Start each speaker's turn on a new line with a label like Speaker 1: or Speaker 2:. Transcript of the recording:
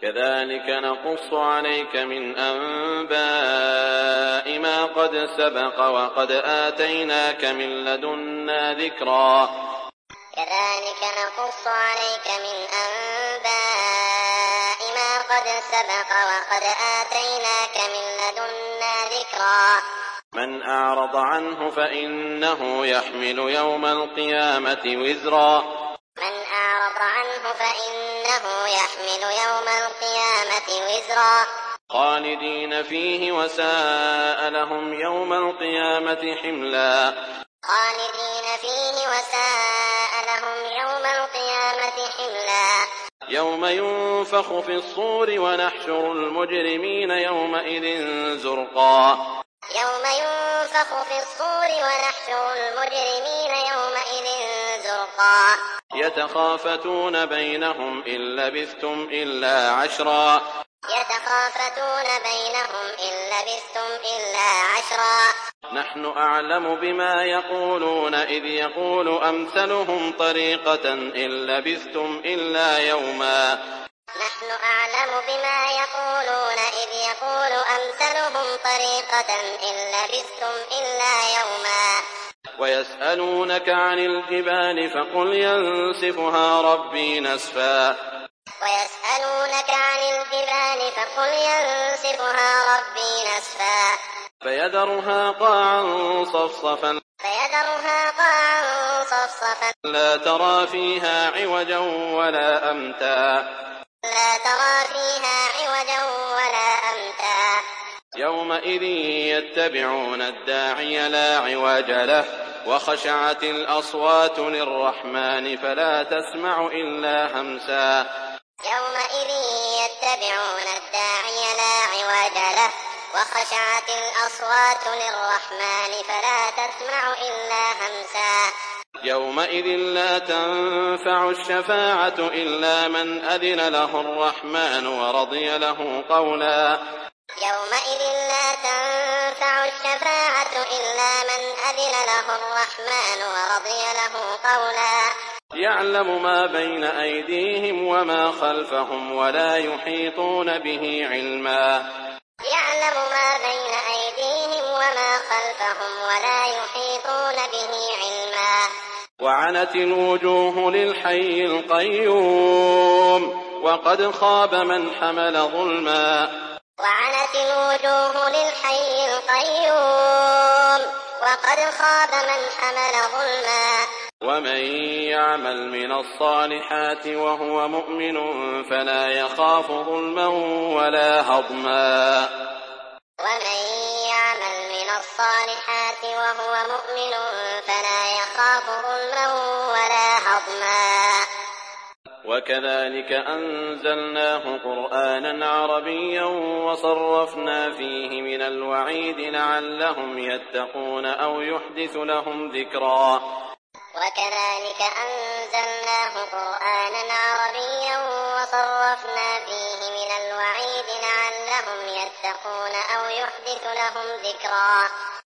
Speaker 1: كذلك نقص عليك من أنباء ما قد سبق وقد آتيناك من لدنا ذكرا.
Speaker 2: كذلك نقص عليك من أنباء ما قد سبق وقد آتيناك من لدنا ذكرا.
Speaker 1: من أعرض عنه فإنه يحمل يوم القيامة وزرا.
Speaker 2: من أعرض عنه فإنه يحمل يوم القيامة وزرا.
Speaker 1: خالدين فيه وساء لهم يوم القيامة حملا.
Speaker 2: خالدين فيه وساء لهم يوم القيامة حملا.
Speaker 1: يوم ينفخ في الصور ونحشر المجرمين يومئذ زرقا.
Speaker 2: يوم ينفخ في الصور ونحشر المجرمين يومئذ زرقا.
Speaker 1: يتخافتون بينهم إن لبثتم إلا عشرا.
Speaker 2: يتخافتون بينهم إن لبثتم إلا عشرا.
Speaker 1: نحن أعلم بما يقولون إذ يقول أمثلهم طريقة إن لبثتم إلا يوما.
Speaker 2: نحن أعلم بما يقولون إذ يقول أمثلهم طريقة إن لبثتم إلا يوما.
Speaker 1: ويسألونك عن الجبال فقل ينسفها ربي نسفا.
Speaker 2: ويسألونك عن الجبال فقل ينسفها ربي نسفا.
Speaker 1: فيذرها قاعا صفصفا.
Speaker 2: فيذرها قاعا صفصفا.
Speaker 1: لا ترى فيها عوجا ولا أمتا.
Speaker 2: لا ترى فيها عوجا ولا أمتا.
Speaker 1: يومئذ يتبعون الداعي لا عوج له وخشعت الأصوات للرحمن فلا تسمع إلا همسا.
Speaker 2: يومئذ يتبعون الداعي لا عوج له وخشعت الأصوات للرحمن فلا تسمع إلا همسا.
Speaker 1: يومئذ لا تنفع الشفاعة إلا من أذن له الرحمن ورضي له قولا.
Speaker 2: يومئذ لا تنفع الشفاعة إلا من أذن له الرحمن ورضي له قولا.
Speaker 1: يعلم ما بين أيديهم وما خلفهم ولا يحيطون به علما.
Speaker 2: يعلم ما بين أيديهم وما خلفهم ولا يحيطون به علما.
Speaker 1: وعنت الوجوه للحي القيوم وقد خاب من حمل ظلما.
Speaker 2: وعنت الوجوه للحي القيوم وقد خاب من حمل ظلما.
Speaker 1: ومن يعمل من الصالحات وهو مؤمن فلا يخاف ظلما ولا هضما.
Speaker 2: ومن يعمل من الصالحات وهو مؤمن فلا يخاف ظلما ولا هضما.
Speaker 1: وكذلك أنزلناه قرآنا عربيا وصرفنا فيه من الوعيد لعلهم يتقون أو يحدث لهم ذكرا.
Speaker 2: وكذلك أنزلناه قرآنا عربيا وصرفنا فيه من الوعيد لعلهم يتقون أو يحدث لهم ذكرا.